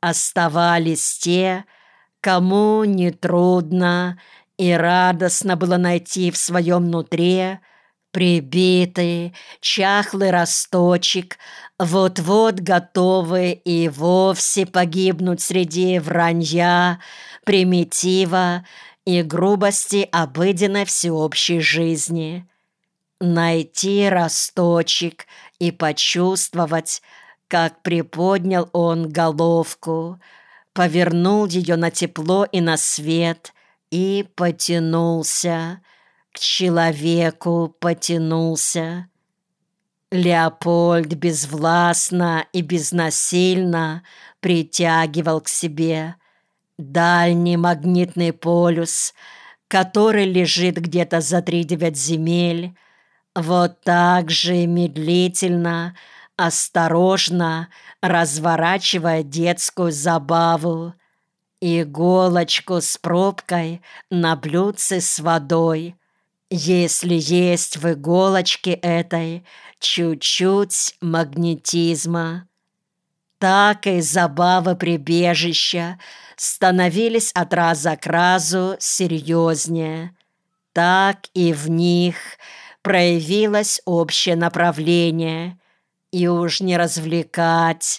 оставались те, кому нетрудно и радостно было найти в своем нутре прибитый, чахлый росточек, вот-вот готовый и вовсе погибнуть среди вранья, примитива и грубости обыденной всеобщей жизни. Найти росточек и почувствовать, как приподнял он головку, повернул ее на тепло и на свет и потянулся, к человеку потянулся. Леопольд безвластно и безнасильно притягивал к себе дальний магнитный полюс, который лежит где-то за 3-9 земель, вот так же медлительно, осторожно разворачивая детскую забаву, иголочку с пробкой на блюдце с водой, если есть в иголочке этой чуть-чуть магнетизма. Так и забавы прибежища становились от раза к разу серьезнее, так и в них проявилось общее направление, и уж не развлекаться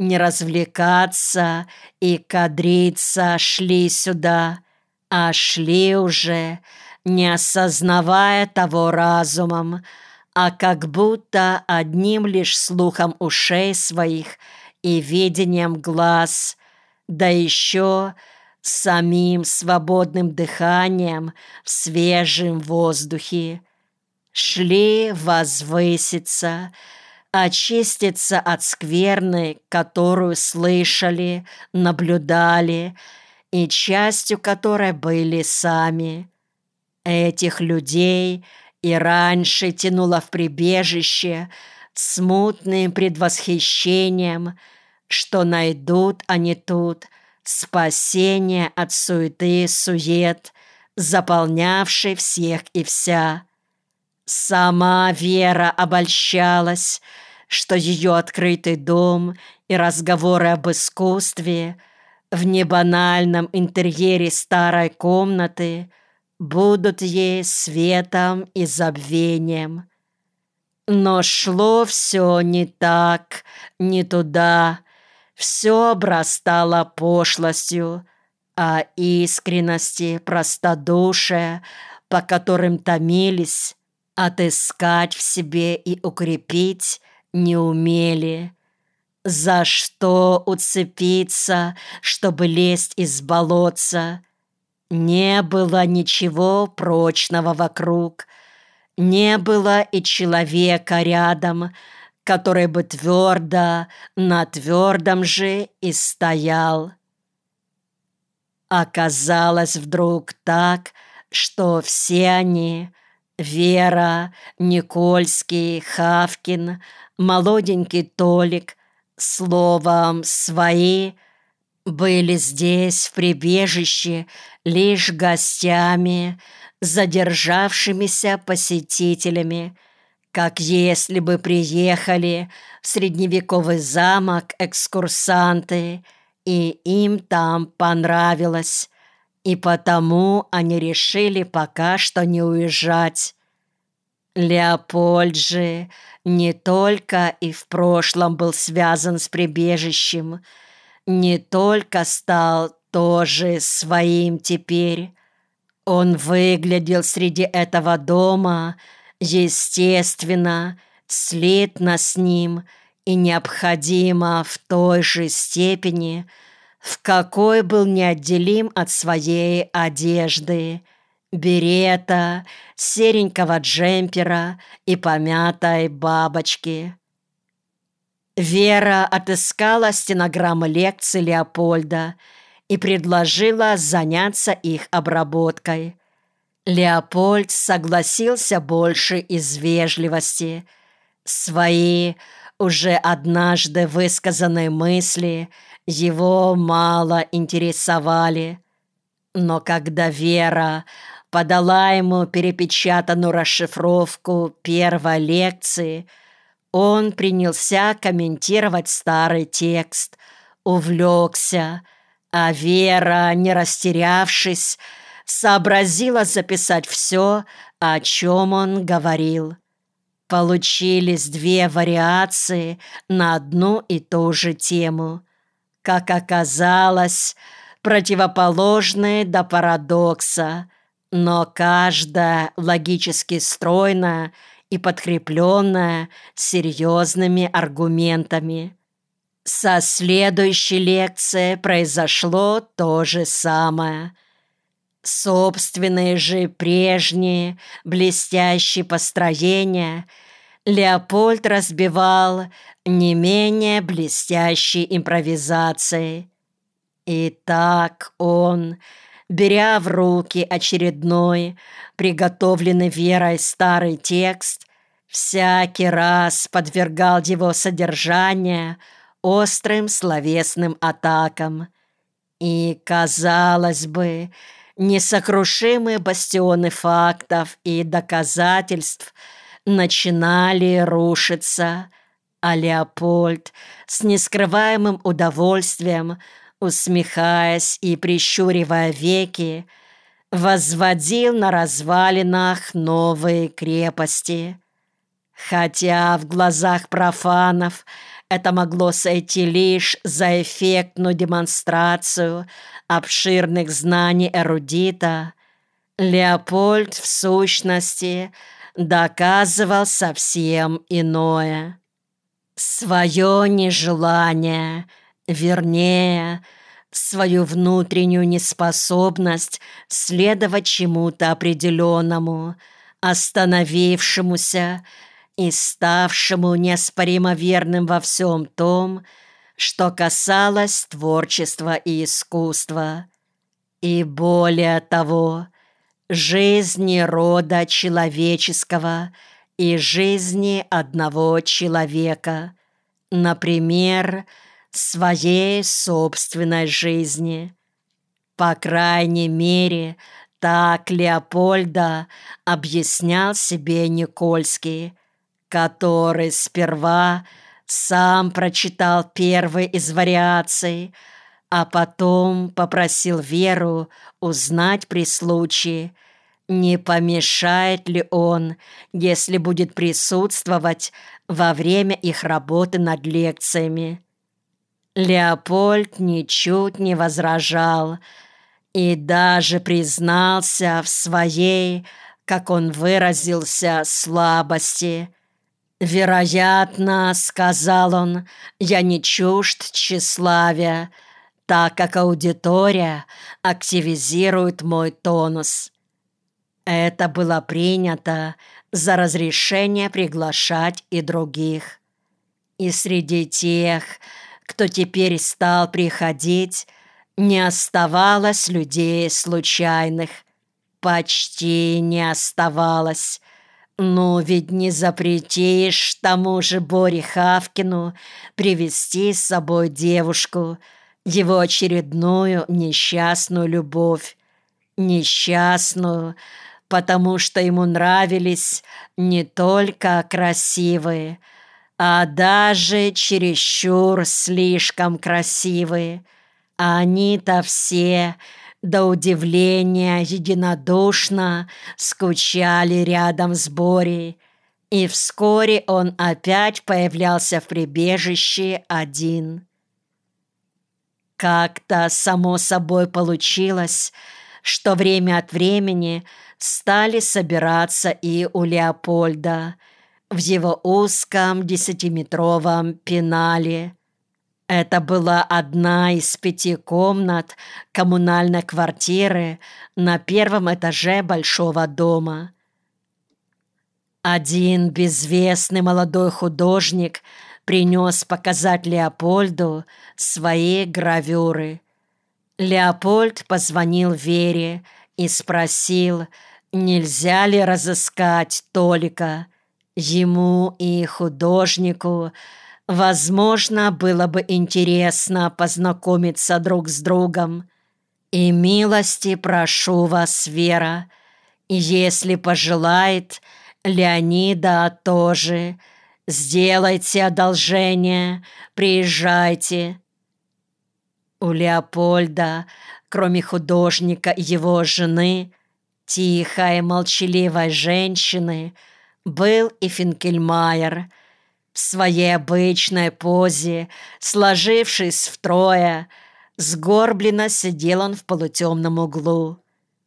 и кадриться шли сюда, а шли уже, не осознавая того разумом, а как будто одним лишь слухом ушей своих и видением глаз, да еще самим свободным дыханием в свежем воздухе. Шли возвыситься, очиститься от скверны, которую слышали, наблюдали, и частью которой были сами. Этих людей и раньше тянуло в прибежище смутным предвосхищением, что найдут они тут спасение от суеты и сует, заполнявшей всех и вся. Сама Вера обольщалась, что ее открытый дом и разговоры об искусстве в небанальном интерьере старой комнаты будут ей светом и забвением. Но шло все не так, не туда, все обрастало пошлостью, а искренности, простодушия, по которым томились, отыскать в себе и укрепить не умели. За что уцепиться, чтобы лезть из болотца? Не было ничего прочного вокруг, не было и человека рядом, который бы твердо на твердом же и стоял. Оказалось вдруг так, что все они — Вера, Никольский, Хавкин, молоденький Толик, словом, свои, были здесь, в прибежище, лишь гостями, задержавшимися посетителями, как если бы приехали в средневековый замок экскурсанты, и им там понравилось, и потому они решили пока что не уезжать. Леопольд же не только и в прошлом был связан с прибежищем, не только стал тоже своим теперь. Он выглядел среди этого дома естественно, слитно с ним и необходимо в той же степени, в какой был неотделим от своей одежды, берета, серенького джемпера и помятой бабочки. Вера отыскала стенограммы лекций Леопольда и предложила заняться их обработкой. Леопольд согласился больше из вежливости. Свои уже однажды высказанные мысли его мало интересовали. Но когда Вера подала ему перепечатанную расшифровку первой лекции, он принялся комментировать старый текст, увлекся, а Вера, не растерявшись, сообразила записать все, о чем он говорил. Получились две вариации на одну и ту же тему. Как оказалось, противоположные до парадокса, но каждая логически стройная и подкрепленная серьезными аргументами. Со следующей лекции произошло то же самое. Собственные же прежние блестящие построения Леопольд разбивал не менее блестящей импровизацией. И так он, беря в руки очередной, приготовленный Верой старый текст, всякий раз подвергал его содержание острым словесным атакам. И, казалось бы, несокрушимые бастионы фактов и доказательств начинали рушиться, а Леопольд с нескрываемым удовольствием, усмехаясь и прищуривая веки, возводил на развалинах новые крепости. Хотя в глазах профанов это могло сойти лишь за эффектную демонстрацию обширных знаний эрудита, Леопольд в сущности доказывал совсем иное. Свое нежелание, вернее, свою внутреннюю неспособность следовать чему-то определенному, остановившемуся и ставшему неоспоримо верным во всем том, что касалось творчества и искусства. И более того, жизни рода человеческого и жизни одного человека, например, своей собственной жизни. По крайней мере, так Леопольда объяснял себе Никольский, который сперва сам прочитал первый из вариаций, а потом попросил Веру узнать при случае, не помешает ли он, если будет присутствовать во время их работы над лекциями. Леопольд ничуть не возражал и даже признался в своей, как он выразился, слабости. «Вероятно, — сказал он, — я не чужд тщеславия, так как аудитория активизирует мой тонус». Это было принято за разрешение приглашать и других. И среди тех, кто теперь стал приходить, не оставалось людей случайных. Почти не оставалось. Ну, ведь не запретишь тому же Боре Хавкину привести с собой девушку, его очередную несчастную любовь. Несчастную, потому что ему нравились не только красивые, а даже чересчур слишком красивые. А они-то все, до удивления единодушно, скучали рядом с Борей, и вскоре он опять появлялся в прибежище один. Как-то само собой получилось, что время от времени стали собираться и у Леопольда в его узком 10-метровом пенале. Это была одна из 5 комнат коммунальной квартиры на 1-м этаже большого дома. Один безвестный молодой художник принес показать Леопольду свои гравюры. Леопольд позвонил Вере и спросил, нельзя ли разыскать Толика. Ему и художнику, возможно, было бы интересно познакомиться друг с другом. И милости прошу вас, Вера, и если пожелает, Леонида тоже. Сделайте одолжение, приезжайте. У Леопольда, кроме художника и его жены, тихой, молчаливой женщины, был и Финкельмайер. В своей обычной позе, сложившись втрое, сгорбленно сидел он в полутемном углу.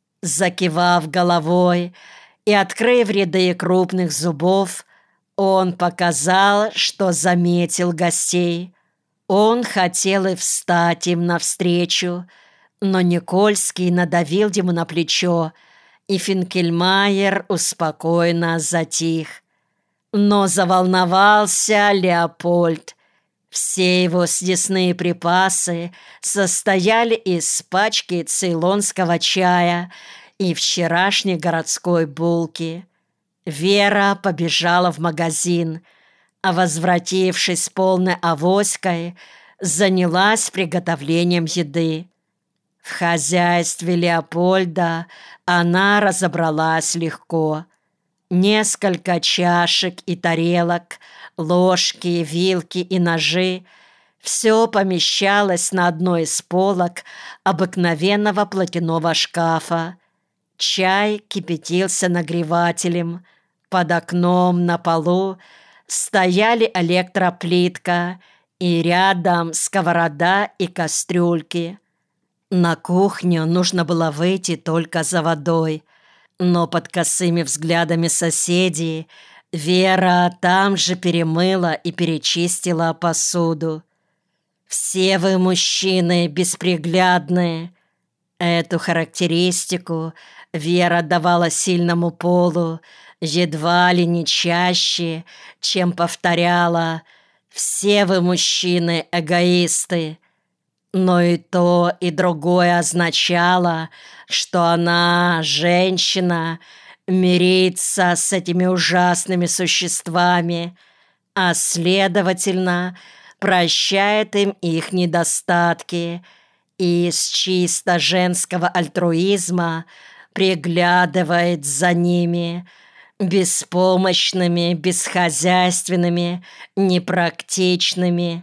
Закивав головой и открыв ряды крупных зубов, он показал, что заметил гостей. Он хотел и встать им навстречу, но Никольский надавил ему на плечо, и Финкельмайер успокоенно затих. Но заволновался Леопольд. Все его съестные припасы состояли из пачки цейлонского чая и вчерашней городской булки. Вера побежала в магазин, а, возвратившись с полной авоськой, занялась приготовлением еды. В хозяйстве Леопольда она разобралась легко. Несколько чашек и тарелок, ложки, вилки и ножи — все помещалось на одной из полок обыкновенного платяного шкафа. Чай кипятился нагревателем. Под окном на полу стояли электроплитка и рядом сковорода и кастрюльки. На кухню нужно было выйти только за водой, но под косыми взглядами соседей Вера там же перемыла и перечистила посуду. «Все вы, мужчины, бесприглядные». Эту характеристику Вера давала сильному полу едва ли не чаще, чем повторяла: «Все вы, мужчины, эгоисты». Но и то, и другое означало, что она, женщина, мирится с этими ужасными существами, а, следовательно, прощает им их недостатки и с чисто женского альтруизма приглядывает за ними, беспомощными, бесхозяйственными, непрактичными.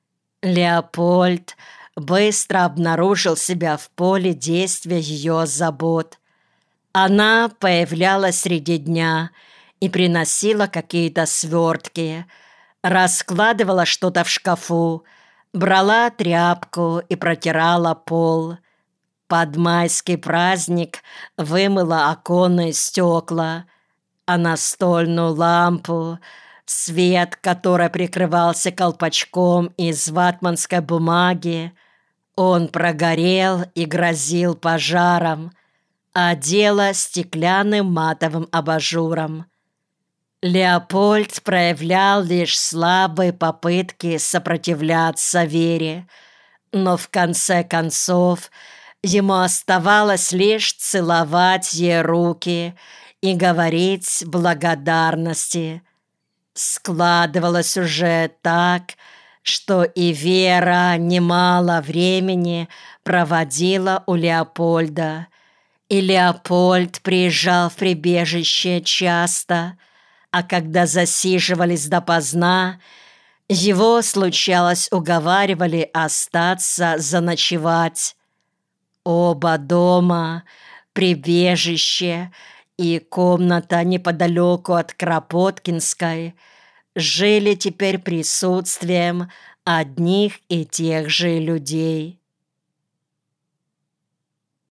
Леопольд быстро обнаружил себя в поле действия ее забот. Она появлялась среди дня и приносила какие-то свертки, раскладывала что-то в шкафу, брала тряпку и протирала пол. Под майский праздник вымыла оконные стекла, а настольную лампу, свет которой прикрывался колпачком из ватманской бумаги, он прогорел и грозил пожаром, одела стеклянным матовым абажуром. Леопольд проявлял лишь слабые попытки сопротивляться Вере, но в конце концов ему оставалось лишь целовать ей руки и говорить благодарности. Складывалось уже так, что и Вера немало времени проводила у Леопольда, и Леопольд приезжал в прибежище часто, а когда засиживались допоздна, его, случалось, уговаривали остаться заночевать. Оба дома, прибежище и комната неподалеку от Кропоткинской, жили теперь присутствием одних и тех же людей.